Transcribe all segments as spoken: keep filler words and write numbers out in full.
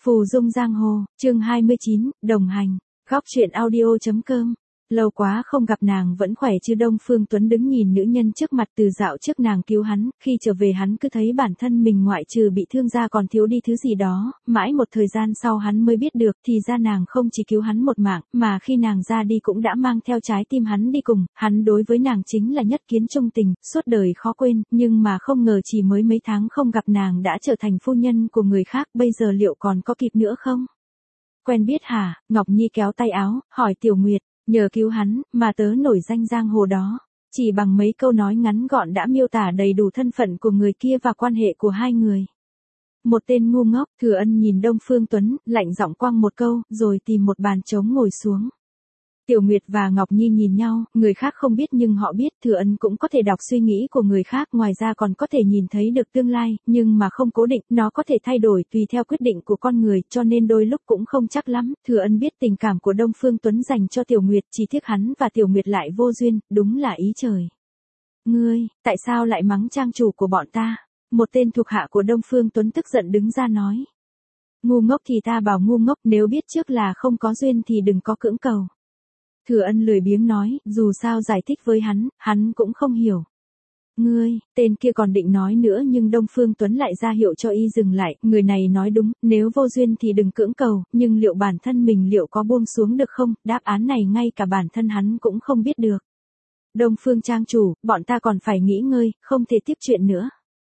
Phù Dung Giang Hồ, chương hai mươi chín, đồng hành, góc truyện audio.com. Lâu quá không gặp nàng vẫn khỏe chứ? Đông Phương Tuấn đứng nhìn nữ nhân trước mặt từ dạo trước nàng cứu hắn, khi trở về hắn cứ thấy bản thân mình ngoại trừ bị thương ra còn thiếu đi thứ gì đó, mãi một thời gian sau hắn mới biết được thì ra nàng không chỉ cứu hắn một mạng, mà khi nàng ra đi cũng đã mang theo trái tim hắn đi cùng, hắn đối với nàng chính là nhất kiến trung tình, suốt đời khó quên, nhưng mà không ngờ chỉ mới mấy tháng không gặp nàng đã trở thành phu nhân của người khác, bây giờ liệu còn có kịp nữa không? Quen biết hả? Ngọc Nhi kéo tay áo, hỏi Tiểu Nguyệt. Nhờ cứu hắn, mà tớ nổi danh giang hồ đó. Chỉ bằng mấy câu nói ngắn gọn đã miêu tả đầy đủ thân phận của người kia và quan hệ của hai người. Một tên ngu ngốc. Thừa Ân nhìn Đông Phương Tuấn, lạnh giọng quăng một câu, rồi tìm một bàn trống ngồi xuống. Tiểu Nguyệt và Ngọc Nhi nhìn nhau, người khác không biết nhưng họ biết Thừa Ân cũng có thể đọc suy nghĩ của người khác, ngoài ra còn có thể nhìn thấy được tương lai, nhưng mà không cố định, nó có thể thay đổi tùy theo quyết định của con người, cho nên đôi lúc cũng không chắc lắm. Thừa Ân biết tình cảm của Đông Phương Tuấn dành cho Tiểu Nguyệt, chỉ tiếc hắn và Tiểu Nguyệt lại vô duyên, đúng là ý trời. Ngươi, tại sao lại mắng trang chủ của bọn ta? Một tên thuộc hạ của Đông Phương Tuấn tức giận đứng ra nói. Ngu ngốc thì ta bảo ngu ngốc, nếu biết trước là không có duyên thì đừng có cưỡng cầu. Thừa Ân lười biếng nói, dù sao giải thích với hắn, hắn cũng không hiểu. Ngươi, tên kia còn định nói nữa nhưng Đông Phương Tuấn lại ra hiệu cho y dừng lại, người này nói đúng, nếu vô duyên thì đừng cưỡng cầu, nhưng liệu bản thân mình liệu có buông xuống được không, đáp án này ngay cả bản thân hắn cũng không biết được. Đông Phương trang chủ, bọn ta còn phải nghỉ ngơi, không thể tiếp chuyện nữa.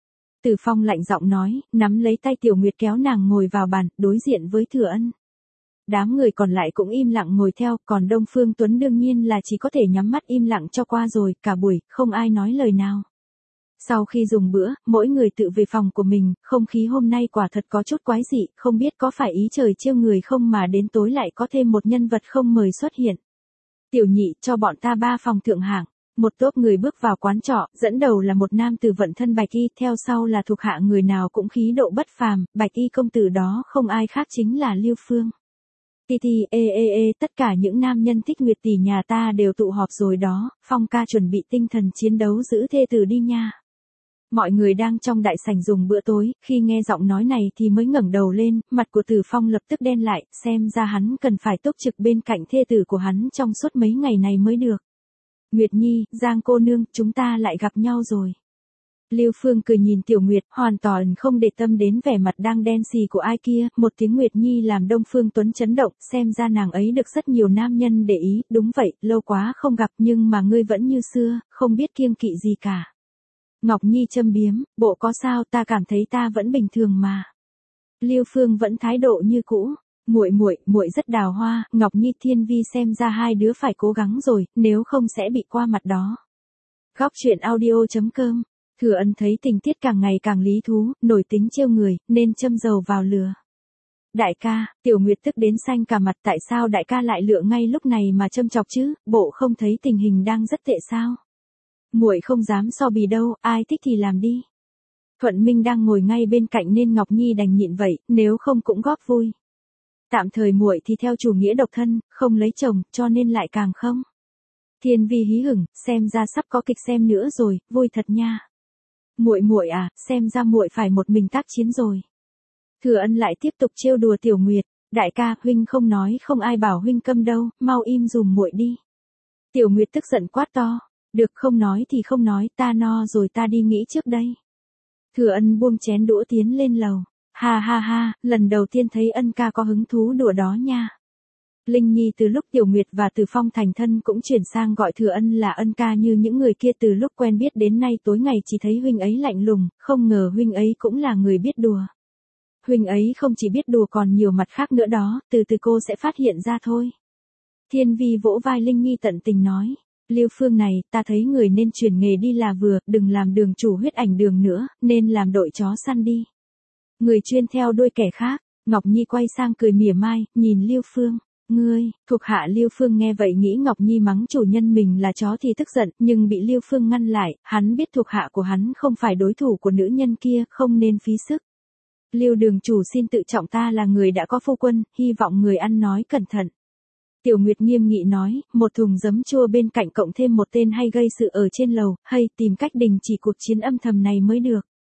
Từ Phong lạnh giọng nói, nắm lấy tay Tiểu Nguyệt kéo nàng ngồi vào bàn, đối diện với Thừa Ân. Đám người còn lại cũng im lặng ngồi theo, còn Đông Phương Tuấn đương nhiên là chỉ có thể nhắm mắt im lặng cho qua rồi, cả buổi, không ai nói lời nào. Sau khi dùng bữa, mỗi người tự về phòng của mình, không khí hôm nay quả thật có chút quái dị, không biết có phải ý trời trêu người không mà đến tối lại có thêm một nhân vật không mời xuất hiện. Tiểu Nhị, cho bọn ta ba phòng thượng hạng. Một tốp người bước vào quán trọ, dẫn đầu là một nam tử vận thân bạch y, theo sau là thuộc hạ người nào cũng khí độ bất phàm, bạch y công tử đó không ai khác chính là Lưu Phương. Ti ti, ê ê ê, tất cả những nam nhân thích Nguyệt tỷ nhà ta đều tụ họp rồi đó, Phong ca chuẩn bị tinh thần chiến đấu giữ thê tử đi nha. Mọi người đang trong đại sảnh dùng bữa tối, khi nghe giọng nói này thì mới ngẩng đầu lên, mặt của Từ Phong lập tức đen lại, xem ra hắn cần phải túc trực bên cạnh thê tử của hắn trong suốt mấy ngày này mới được. Nguyệt Nhi, Giang cô nương, chúng ta lại gặp nhau rồi. Lưu Phương cười nhìn Tiểu Nguyệt, hoàn toàn không để tâm đến vẻ mặt đang đen xì của ai kia, một tiếng Nguyệt Nhi làm Đông Phương Tuấn chấn động, xem ra nàng ấy được rất nhiều nam nhân để ý, đúng vậy, lâu quá không gặp nhưng mà ngươi vẫn như xưa, không biết kiêng kỵ gì cả. Ngọc Nhi châm biếm, bộ có sao, ta cảm thấy ta vẫn bình thường mà. Lưu Phương vẫn thái độ như cũ. Muội muội, muội rất đào hoa, Ngọc Nhi Thiên Vi xem ra hai đứa phải cố gắng rồi, nếu không sẽ bị qua mặt đó. Góc truyện audio.com. Thừa Ân thấy tình tiết càng ngày càng lý thú, nổi tính trêu người, nên châm dầu vào lửa. Đại ca, Tiểu Nguyệt tức đến xanh cả mặt, tại sao đại ca lại lựa ngay lúc này mà châm chọc chứ, bộ không thấy tình hình đang rất tệ sao? Muội không dám so bì đâu, ai thích thì làm đi. Thuận Minh đang ngồi ngay bên cạnh nên Ngọc Nhi đành nhịn vậy, nếu không cũng góp vui. Tạm thời muội thì theo chủ nghĩa độc thân, không lấy chồng, cho nên lại càng không. Thiên Vi hí hửng, xem ra sắp có kịch xem nữa rồi, vui thật nha. Muội muội à, xem ra muội phải một mình tác chiến rồi. Thừa Ân lại tiếp tục trêu đùa Tiểu Nguyệt, đại ca, huynh không nói không ai bảo huynh câm đâu, mau im dùm muội đi. Tiểu Nguyệt tức giận quát to, được không nói thì không nói, ta no rồi ta đi nghỉ trước đây. Thừa Ân buông chén đũa tiến lên lầu, ha ha ha, lần đầu tiên thấy Ân ca có hứng thú đùa đó nha. Linh Nhi từ lúc Tiểu Nguyệt và Từ Phong thành thân cũng chuyển sang gọi Thừa Ân là Ân ca như những người kia, từ lúc quen biết đến nay tối ngày chỉ thấy huynh ấy lạnh lùng, không ngờ huynh ấy cũng là người biết đùa. Huynh ấy không chỉ biết đùa còn nhiều mặt khác nữa đó, từ từ cô sẽ phát hiện ra thôi. Thiên Vi vỗ vai Linh Nhi tận tình nói, Lưu Phương này, ta thấy người nên chuyển nghề đi là vừa, đừng làm đường chủ huyết ảnh đường nữa, nên làm đội chó săn đi. Người chuyên theo đuôi kẻ khác. Ngọc Nhi quay sang cười mỉa mai, nhìn Lưu Phương. Ngươi, thuộc hạ Lưu Phương nghe vậy nghĩ Ngọc Nhi mắng chủ nhân mình là chó thì tức giận, nhưng bị Lưu Phương ngăn lại, hắn biết thuộc hạ của hắn không phải đối thủ của nữ nhân kia, không nên phí sức. Lưu đường chủ xin tự trọng, ta là người đã có phu quân, hy vọng người ăn nói cẩn thận. Tiểu Nguyệt nghiêm nghị nói, một thùng giấm chua bên cạnh cộng thêm một tên hay gây sự ở trên lầu, hay tìm cách đình chỉ cuộc chiến âm thầm này mới được.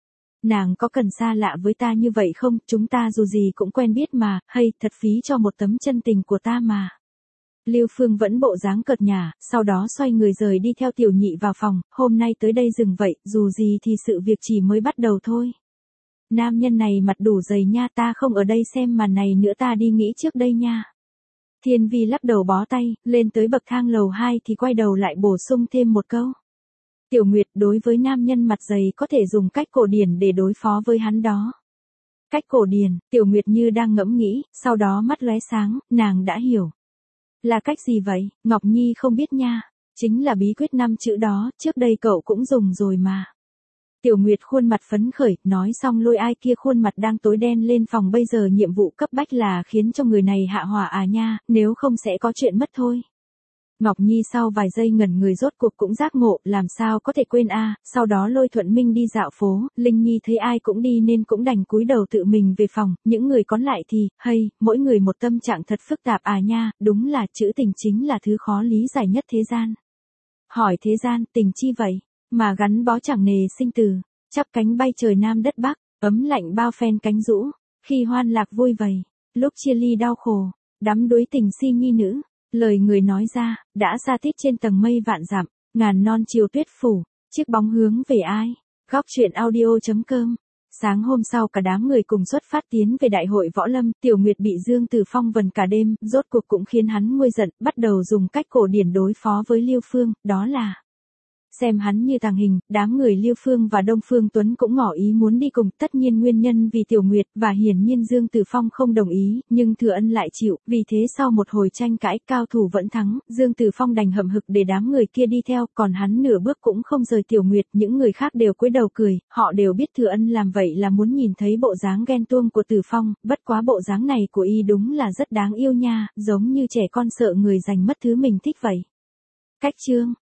nàng có cần xa lạ với ta như vậy không, chúng ta dù gì cũng quen biết mà, hay, thật phí cho một tấm chân tình của ta mà. Lưu Phương vẫn bộ dáng cợt nhả, sau đó xoay người rời đi theo tiểu nhị vào phòng, hôm nay tới đây dừng vậy, dù gì thì sự việc chỉ mới bắt đầu thôi. Nam nhân này mặt đủ dày nha, ta không ở đây xem màn này nữa, ta đi nghĩ trước đây nha. Thiên Vi lắc đầu bó tay, lên tới bậc thang lầu hai thì quay đầu lại bổ sung thêm một câu. Tiểu Nguyệt, đối với nam nhân mặt dày có thể dùng cách cổ điển để đối phó với hắn đó. Cách cổ điển, Tiểu Nguyệt như đang ngẫm nghĩ, sau đó mắt lóe sáng, nàng đã hiểu. Là cách gì vậy? Ngọc Nhi không biết nha. Chính là bí quyết năm chữ đó, trước đây cậu cũng dùng rồi mà. Tiểu Nguyệt khuôn mặt phấn khởi, nói xong lôi ai kia khuôn mặt đang tối đen lên phòng, bây giờ nhiệm vụ cấp bách là khiến cho người này hạ hỏa à nha, nếu không sẽ có chuyện mất thôi. Ngọc Nhi sau vài giây ngẩn người rốt cuộc cũng giác ngộ, làm sao có thể quên a, sau đó lôi Thuận Minh đi dạo phố, Linh Nhi thấy ai cũng đi nên cũng đành cúi đầu tự mình về phòng, những người còn lại thì, hay, mỗi người một tâm trạng thật phức tạp à nha, đúng là chữ tình chính là thứ khó lý giải nhất thế gian. Hỏi thế gian, tình chi vậy, mà gắn bó chẳng nề sinh từ, chắp cánh bay trời nam đất bắc, ấm lạnh bao phen cánh rũ, khi hoan lạc vui vầy, lúc chia ly đau khổ, đắm đuối tình si nhi nữ. Lời người nói ra, đã xa tít trên tầng mây vạn dặm, ngàn non chiều tuyết phủ, chiếc bóng hướng về ai? Góc truyện audio chấm com. Sáng hôm sau cả đám người cùng xuất phát tiến về đại hội võ lâm, Tiểu Nguyệt bị Dương Tử Phong vần cả đêm, rốt cuộc cũng khiến hắn nguôi giận, bắt đầu dùng cách cổ điển đối phó với Lưu Phương, đó là xem hắn như tàng hình. Đám người Lưu Phương và Đông Phương Tuấn cũng ngỏ ý muốn đi cùng, tất nhiên nguyên nhân vì Tiểu Nguyệt, và hiển nhiên Dương Tử Phong không đồng ý, nhưng Thừa Ân lại chịu, vì thế sau một hồi tranh cãi, cao thủ vẫn thắng, Dương Tử Phong đành hậm hực để đám người kia đi theo, còn hắn nửa bước cũng không rời Tiểu Nguyệt, những người khác đều cúi đầu cười, họ đều biết Thừa Ân làm vậy là muốn nhìn thấy bộ dáng ghen tuông của Tử Phong, bất quá bộ dáng này của y đúng là rất đáng yêu nha, giống như trẻ con sợ người giành mất thứ mình thích vậy. Cách chương